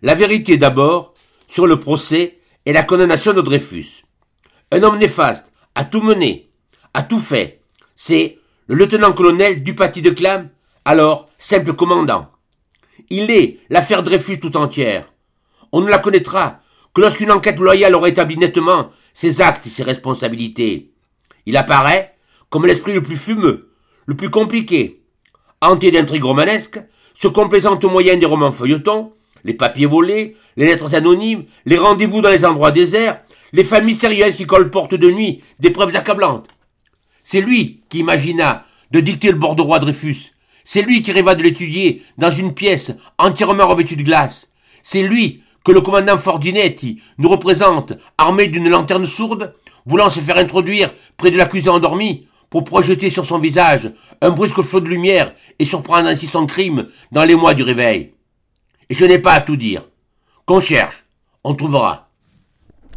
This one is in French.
La vérité d'abord sur le procès et la condamnation de Dreyfus. Un homme néfaste a tout mené, a tout fait. C'est le lieutenant-colonel Dupaty de Clam, alors simple commandant. Il est l'affaire Dreyfus tout entière. On ne la connaîtra que lorsqu'une enquête loyale aura établi nettement ses actes et ses responsabilités. Il apparaît comme l'esprit le plus fumeux, le plus compliqué, hanté d'intrigues romanesques, se complaisant au moyen des romans feuilletons, les papiers volés, les lettres anonymes, les rendez-vous dans les endroits déserts, les femmes mystérieuses qui colportent de nuit des preuves accablantes. C'est lui qui imagina de dicter le bordereau à Dreyfus. C'est lui qui rêva de l'étudier dans une pièce entièrement revêtue de glace. C'est lui que le commandant Fordinetti nous représente armé d'une lanterne sourde, voulant se faire introduire près de l'accusé endormi pour projeter sur son visage un brusque flot de lumière et surprendre ainsi son crime dans les mois du réveil. Et je n'ai pas à tout dire. Qu'on cherche, on trouvera.